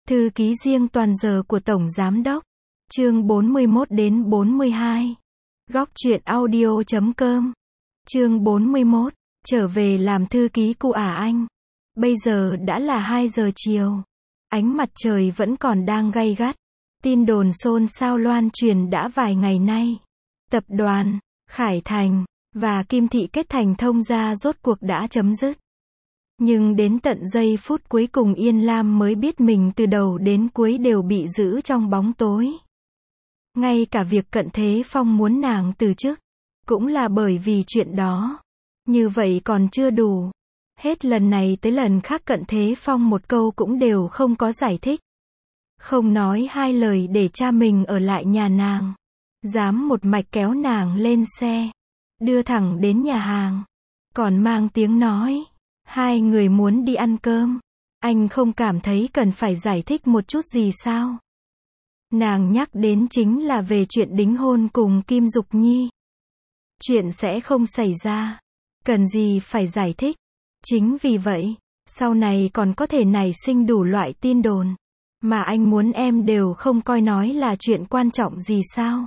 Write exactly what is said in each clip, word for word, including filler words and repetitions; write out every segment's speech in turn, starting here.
Thư ký riêng toàn giờ của Tổng Giám đốc. Chương bốn mươi mốt đến bốn mươi hai. Góc truyện audio chấm com. Chương bốn mươi mốt. Trở về làm thư ký cụ à anh. Bây giờ đã là hai giờ chiều. Ánh mặt trời vẫn còn đang gay gắt. Tin đồn xôn xao loan truyền đã vài ngày nay. Tập đoàn Khải Thành và Kim Thị kết thành thông gia rốt cuộc đã chấm dứt. Nhưng đến tận giây phút cuối cùng Yên Lam mới biết mình từ đầu đến cuối đều bị giữ trong bóng tối. Ngay cả việc Cận Thế Phong muốn nàng từ chức, cũng là bởi vì chuyện đó. Như vậy còn chưa đủ. Hết lần này tới lần khác Cận Thế Phong một câu cũng đều không có giải thích. Không nói hai lời để cha mình ở lại nhà nàng. Dám một mạch kéo nàng lên xe. Đưa thẳng đến nhà hàng. Còn mang tiếng nói. Hai người muốn đi ăn cơm. Anh không cảm thấy cần phải giải thích một chút gì sao? Nàng nhắc đến chính là về chuyện đính hôn cùng Kim Dục Nhi. Chuyện sẽ không xảy ra. Cần gì phải giải thích. Chính vì vậy, sau này còn có thể nảy sinh đủ loại tin đồn. Mà anh muốn em đều không coi nói là chuyện quan trọng gì sao?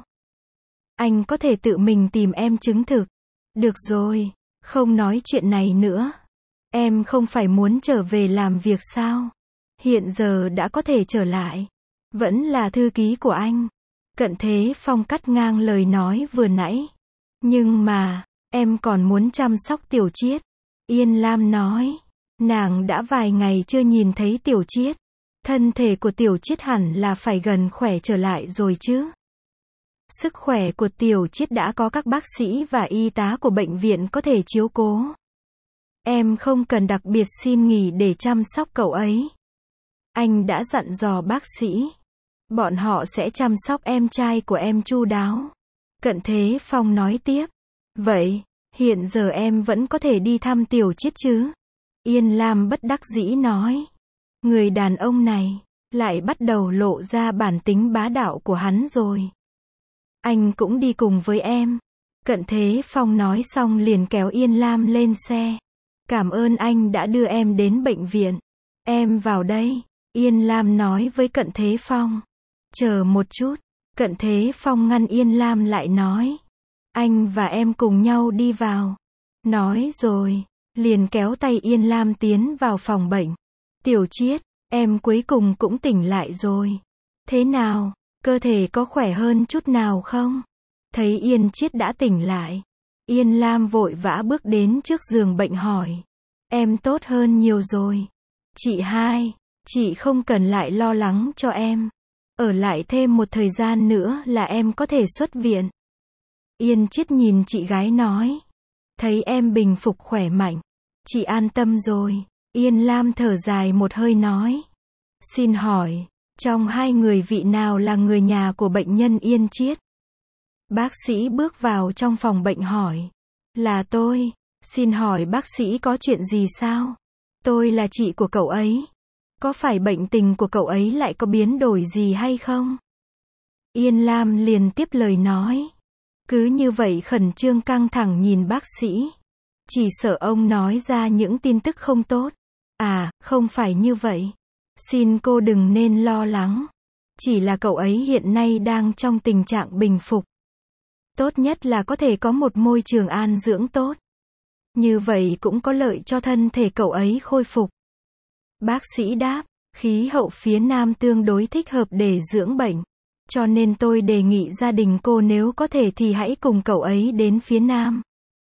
Anh có thể tự mình tìm em chứng thực. Được rồi, không nói chuyện này nữa. Em không phải muốn trở về làm việc sao? Hiện giờ đã có thể trở lại. Vẫn là thư ký của anh. Cận Thế Phong cắt ngang lời nói vừa nãy. Nhưng mà, em còn muốn chăm sóc Tiểu Chiết. Yên Lam nói. Nàng đã vài ngày chưa nhìn thấy Tiểu Chiết. Thân thể của Tiểu Chiết hẳn là phải gần khỏe trở lại rồi chứ. Sức khỏe của Tiểu Chiết đã có các bác sĩ và y tá của bệnh viện có thể chiếu cố. Em không cần đặc biệt xin nghỉ để chăm sóc cậu ấy. Anh đã dặn dò bác sĩ. Bọn họ sẽ chăm sóc em trai của em chu đáo. Cận Thế Phong nói tiếp. Vậy, hiện giờ em vẫn có thể đi thăm Tiểu Chiết chứ? Yên Lam bất đắc dĩ nói. Người đàn ông này, lại bắt đầu lộ ra bản tính bá đạo của hắn rồi. Anh cũng đi cùng với em. Cận Thế Phong nói xong liền kéo Yên Lam lên xe. Cảm ơn anh đã đưa em đến bệnh viện. Em vào đây. Yên Lam nói với Cận Thế Phong. Chờ một chút. Cận Thế Phong ngăn Yên Lam lại nói. Anh và em cùng nhau đi vào. Nói rồi. Liền kéo tay Yên Lam tiến vào phòng bệnh. Tiểu Chiết, em cuối cùng cũng tỉnh lại rồi. Thế nào, cơ thể có khỏe hơn chút nào không? Thấy Yên Chiết đã tỉnh lại. Yên Lam vội vã bước đến trước giường bệnh hỏi. Em tốt hơn nhiều rồi. Chị hai, chị không cần lại lo lắng cho em. Ở lại thêm một thời gian nữa là em có thể xuất viện. Yên Chiết nhìn chị gái nói. Thấy em bình phục khỏe mạnh. Chị an tâm rồi. Yên Lam thở dài một hơi nói. Xin hỏi, trong hai người vị nào là người nhà của bệnh nhân Yên Chiết? Bác sĩ bước vào trong phòng bệnh hỏi. Là tôi. Xin hỏi bác sĩ có chuyện gì sao? Tôi là chị của cậu ấy. Có phải bệnh tình của cậu ấy lại có biến đổi gì hay không? Yên Lam liền tiếp lời nói. Cứ như vậy khẩn trương căng thẳng nhìn bác sĩ. Chỉ sợ ông nói ra những tin tức không tốt. À, không phải như vậy. Xin cô đừng nên lo lắng. Chỉ là cậu ấy hiện nay đang trong tình trạng bình phục. Tốt nhất là có thể có một môi trường an dưỡng tốt. Như vậy cũng có lợi cho thân thể cậu ấy khôi phục. Bác sĩ đáp, khí hậu phía Nam tương đối thích hợp để dưỡng bệnh. Cho nên tôi đề nghị gia đình cô nếu có thể thì hãy cùng cậu ấy đến phía Nam.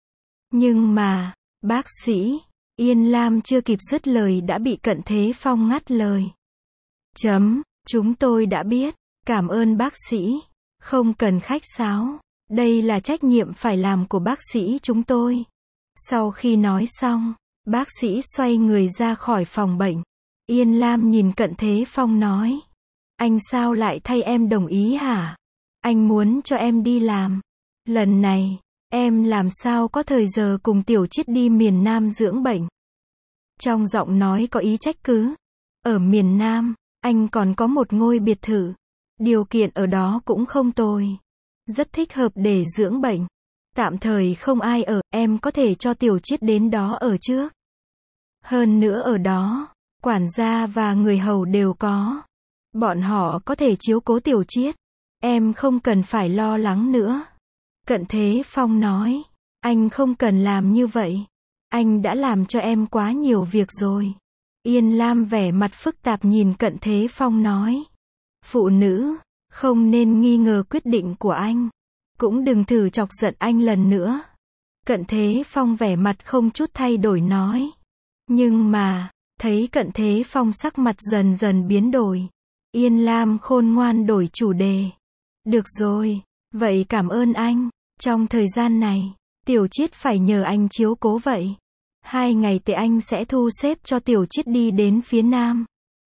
Nhưng mà, bác sĩ, Yên Lam chưa kịp dứt lời đã bị Cận Thế Phong ngắt lời. Chấm, chúng tôi đã biết, cảm ơn bác sĩ. Không cần khách sáo, đây là trách nhiệm phải làm của bác sĩ chúng tôi. Sau khi nói xong, bác sĩ xoay người ra khỏi phòng bệnh. Yên Lam nhìn Cận Thế Phong nói. Anh sao lại thay em đồng ý hả? Anh muốn cho em đi làm. Lần này, em làm sao có thời giờ cùng Tiểu Chiết đi miền Nam dưỡng bệnh? Trong giọng nói có ý trách cứ. Ở miền Nam, anh còn có một ngôi biệt thự. Điều kiện ở đó cũng không tồi. Rất thích hợp để dưỡng bệnh. Tạm thời không ai ở, em có thể cho Tiểu Chiết đến đó ở trước. Hơn nữa ở đó, quản gia và người hầu đều có. Bọn họ có thể chiếu cố Tiểu Chiết. Em không cần phải lo lắng nữa. Cận Thế Phong nói. Anh không cần làm như vậy. Anh đã làm cho em quá nhiều việc rồi. Yên Lam vẻ mặt phức tạp nhìn Cận Thế Phong nói. Phụ nữ, không nên nghi ngờ quyết định của anh. Cũng đừng thử chọc giận anh lần nữa. Cận Thế Phong vẻ mặt không chút thay đổi nói. Nhưng mà, thấy Cận Thế Phong sắc mặt dần dần biến đổi. Yên Lam khôn ngoan đổi chủ đề. Được rồi, vậy cảm ơn anh. Trong thời gian này, Tiểu Chiết phải nhờ anh chiếu cố vậy. Hai ngày tới anh sẽ thu xếp cho Tiểu Chiết đi đến phía Nam.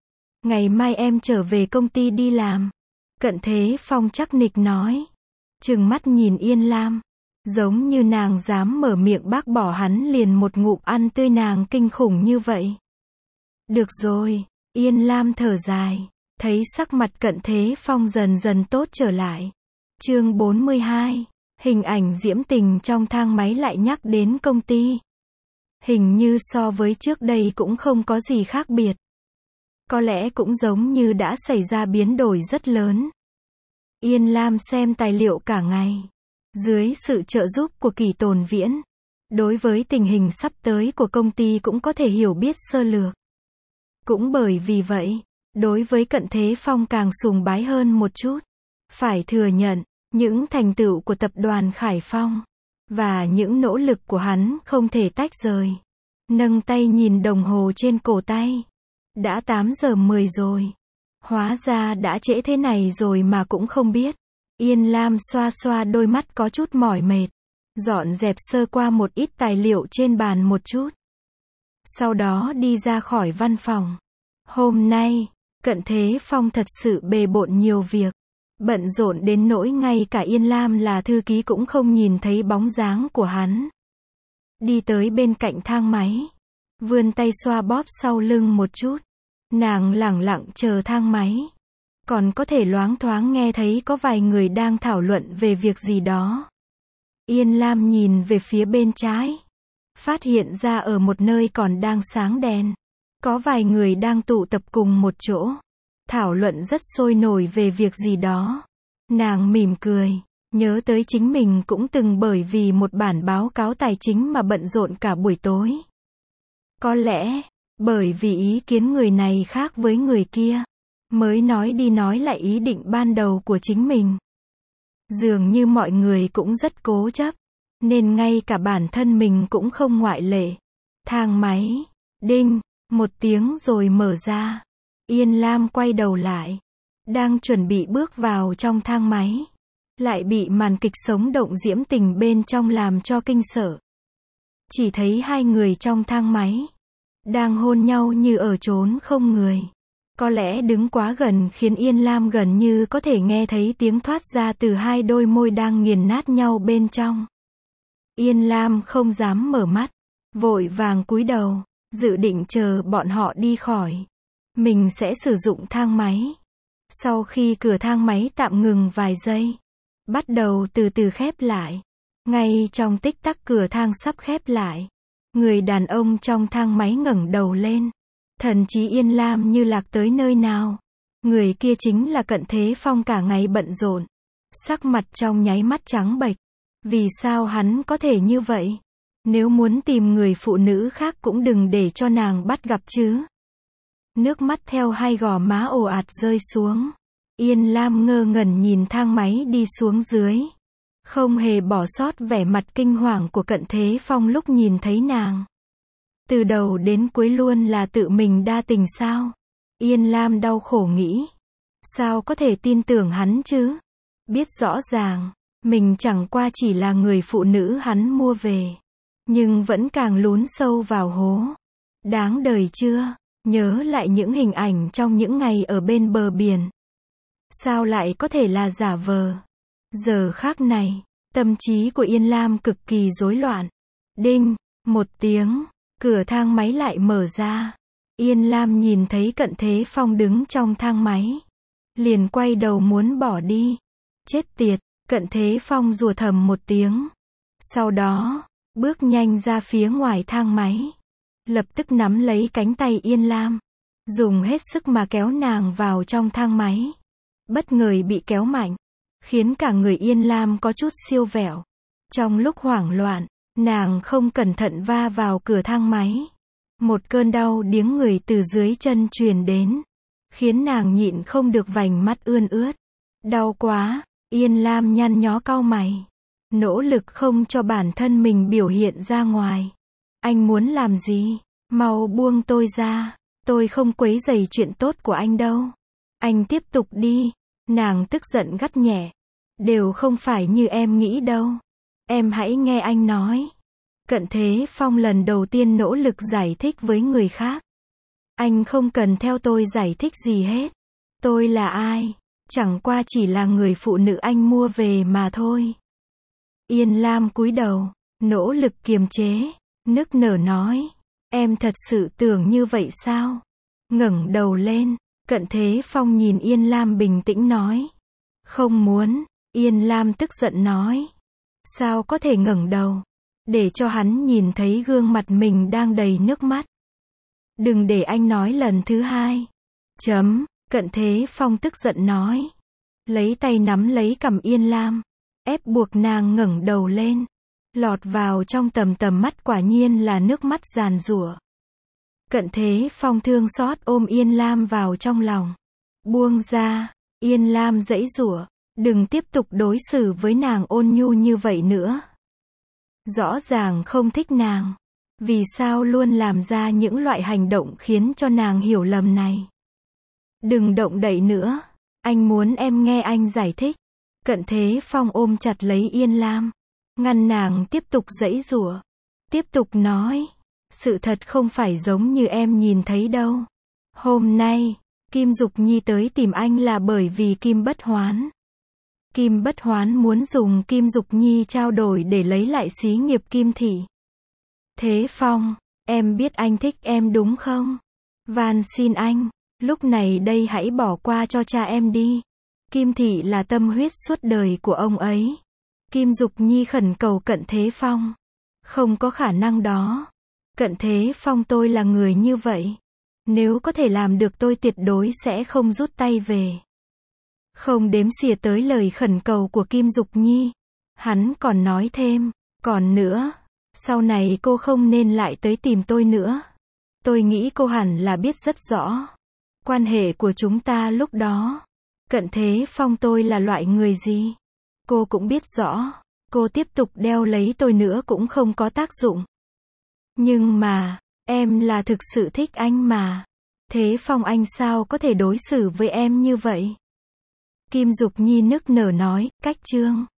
Ngày mai em trở về công ty đi làm. Cận Thế Phong chắc nịch nói. Trừng mắt nhìn Yên Lam. Giống như nàng dám mở miệng bác bỏ hắn liền một ngụm ăn tươi nàng kinh khủng như vậy. Được rồi, Yên Lam thở dài. Thấy sắc mặt Cận Thế Phong dần dần tốt trở lại. Chương bốn mươi hai. Hình ảnh diễm tình trong thang máy lại nhắc đến công ty. Hình như so với trước đây cũng không có gì khác biệt. Có lẽ cũng giống như đã xảy ra biến đổi rất lớn. Yên Lam xem tài liệu cả ngày. Dưới sự trợ giúp của Kỳ Tồn Viễn, đối với tình hình sắp tới của công ty cũng có thể hiểu biết sơ lược. Cũng bởi vì vậy, đối với Cận Thế Phong càng sùng bái hơn một chút. Phải thừa nhận, những thành tựu của tập đoàn Khải Phong và những nỗ lực của hắn không thể tách rời. Nâng tay nhìn đồng hồ trên cổ tay. Đã tám giờ mười rồi. Hóa ra đã trễ thế này rồi mà cũng không biết. Yên Lam xoa xoa đôi mắt có chút mỏi mệt. Dọn dẹp sơ qua một ít tài liệu trên bàn một chút. Sau đó đi ra khỏi văn phòng. Hôm nay, Cận Thế Phong thật sự bề bộn nhiều việc. Bận rộn đến nỗi ngay cả Yên Lam là thư ký cũng không nhìn thấy bóng dáng của hắn. Đi tới bên cạnh thang máy. Vươn tay xoa bóp sau lưng một chút. Nàng lẳng lặng chờ thang máy. Còn có thể loáng thoáng nghe thấy có vài người đang thảo luận về việc gì đó. Yên Lam nhìn về phía bên trái. Phát hiện ra ở một nơi còn đang sáng đèn. Có vài người đang tụ tập cùng một chỗ. Thảo luận rất sôi nổi về việc gì đó. Nàng mỉm cười. Nhớ tới chính mình cũng từng bởi vì một bản báo cáo tài chính mà bận rộn cả buổi tối. Có lẽ, bởi vì ý kiến người này khác với người kia, mới nói đi nói lại ý định ban đầu của chính mình. Dường như mọi người cũng rất cố chấp, nên ngay cả bản thân mình cũng không ngoại lệ. Thang máy, đinh, một tiếng rồi mở ra. Yên Lam quay đầu lại, đang chuẩn bị bước vào trong thang máy, lại bị màn kịch sống động diễm tình bên trong làm cho kinh sợ. Chỉ thấy hai người trong thang máy đang hôn nhau như ở chốn không người. Có lẽ đứng quá gần khiến Yên Lam gần như có thể nghe thấy tiếng thoát ra từ hai đôi môi đang nghiền nát nhau bên trong. Yên Lam không dám mở mắt, vội vàng cúi đầu, dự định chờ bọn họ đi khỏi. Mình sẽ sử dụng thang máy. Sau khi cửa thang máy tạm ngừng vài giây, bắt đầu từ từ khép lại. Ngay trong tích tắc cửa thang sắp khép lại, người đàn ông trong thang máy ngẩng đầu lên. Thần trí Yên Lam như lạc tới nơi nào. Người kia chính là Cận Thế Phong cả ngày bận rộn. Sắc mặt trong nháy mắt trắng bệch. Vì sao hắn có thể như vậy? Nếu muốn tìm người phụ nữ khác cũng đừng để cho nàng bắt gặp chứ. Nước mắt theo hai gò má ồ ạt rơi xuống. Yên Lam ngơ ngẩn nhìn thang máy đi xuống dưới. Không hề bỏ sót vẻ mặt kinh hoàng của Cận Thế Phong lúc nhìn thấy nàng. Từ đầu đến cuối luôn là tự mình đa tình sao? Yên Lam đau khổ nghĩ. Sao có thể tin tưởng hắn chứ? Biết rõ ràng, mình chẳng qua chỉ là người phụ nữ hắn mua về. Nhưng vẫn càng lún sâu vào hố. Đáng đời chưa? Nhớ lại những hình ảnh trong những ngày ở bên bờ biển. Sao lại có thể là giả vờ? Giờ khắc này, tâm trí của Yên Lam cực kỳ rối loạn. Đinh, một tiếng, cửa thang máy lại mở ra. Yên Lam nhìn thấy Cận Thế Phong đứng trong thang máy. Liền quay đầu muốn bỏ đi. Chết tiệt, Cận Thế Phong rủa thầm một tiếng. Sau đó, bước nhanh ra phía ngoài thang máy. Lập tức nắm lấy cánh tay Yên Lam. dùng hết sức mà kéo nàng vào trong thang máy. Bất ngờ bị kéo mạnh, khiến cả người Yên Lam có chút siêu vẹo. Trong lúc hoảng loạn, nàng không cẩn thận va vào cửa thang máy. Một cơn đau điếng người từ dưới chân truyền đến, khiến nàng nhịn không được vành mắt ươn ướt. Đau quá, Yên Lam nhăn nhó cau mày, nỗ lực không cho bản thân mình biểu hiện ra ngoài. Anh muốn làm gì? Mau buông tôi ra, tôi không quấy rầy chuyện tốt của anh đâu. Anh tiếp tục đi. Nàng tức giận gắt nhẹ. Đều không phải như em nghĩ đâu. Em hãy nghe anh nói. Cận Thế Phong lần đầu tiên nỗ lực giải thích với người khác. Anh không cần theo tôi giải thích gì hết. Tôi là ai? Chẳng qua chỉ là người phụ nữ anh mua về mà thôi. Yên Lam cúi đầu, nỗ lực kiềm chế, nức nở nói. Em thật sự tưởng như vậy sao? Ngẩng đầu lên, Cận Thế Phong nhìn Yên Lam bình tĩnh nói. Không muốn. Yên Lam tức giận nói. Sao có thể ngẩng đầu? Để cho hắn nhìn thấy gương mặt mình đang đầy nước mắt. Đừng để anh nói lần thứ hai. Chấm. Cận Thế Phong tức giận nói. Lấy tay nắm lấy cằm Yên Lam, ép buộc nàng ngẩng đầu lên. Lọt vào trong tầm tầm mắt quả nhiên là nước mắt giàn giụa. Cận Thế Phong thương xót ôm Yên Lam vào trong lòng. Buông ra. Yên Lam giãy giụa. Đừng tiếp tục đối xử với nàng ôn nhu như vậy nữa. Rõ ràng không thích nàng. Vì sao luôn làm ra những loại hành động khiến cho nàng hiểu lầm này? Đừng động đậy nữa. Anh muốn em nghe anh giải thích. Cận Thế Phong ôm chặt lấy Yên Lam, ngăn nàng tiếp tục giãy giụa. Tiếp tục nói. Sự thật không phải giống như em nhìn thấy đâu. Hôm nay, Kim Dục Nhi tới tìm anh là bởi vì Kim Bất Hoán. Kim Bất Hoán muốn dùng Kim Dục Nhi trao đổi để lấy lại xí nghiệp Kim Thị. Thế Phong, em biết anh thích em đúng không? Van xin anh, lúc này đây hãy bỏ qua cho cha em đi. Kim Thị là tâm huyết suốt đời của ông ấy. Kim Dục Nhi khẩn cầu Cận Thế Phong. Không có khả năng đó. Cận Thế Phong, tôi là người như vậy. Nếu có thể làm được tôi tuyệt đối sẽ không rút tay về. Không đếm xỉa tới lời khẩn cầu của Kim Dục Nhi. Hắn còn nói thêm. Còn nữa, sau này cô không nên lại tới tìm tôi nữa. Tôi nghĩ cô hẳn là biết rất rõ quan hệ của chúng ta lúc đó. Cận Thế Phong, tôi là loại người gì? Cô cũng biết rõ. Cô tiếp tục đeo lấy tôi nữa cũng không có tác dụng. Nhưng mà, em là thực sự thích anh mà. Thế Phong, anh sao có thể đối xử với em như vậy? Kim Dục Nhi nức nở nói. Cách chương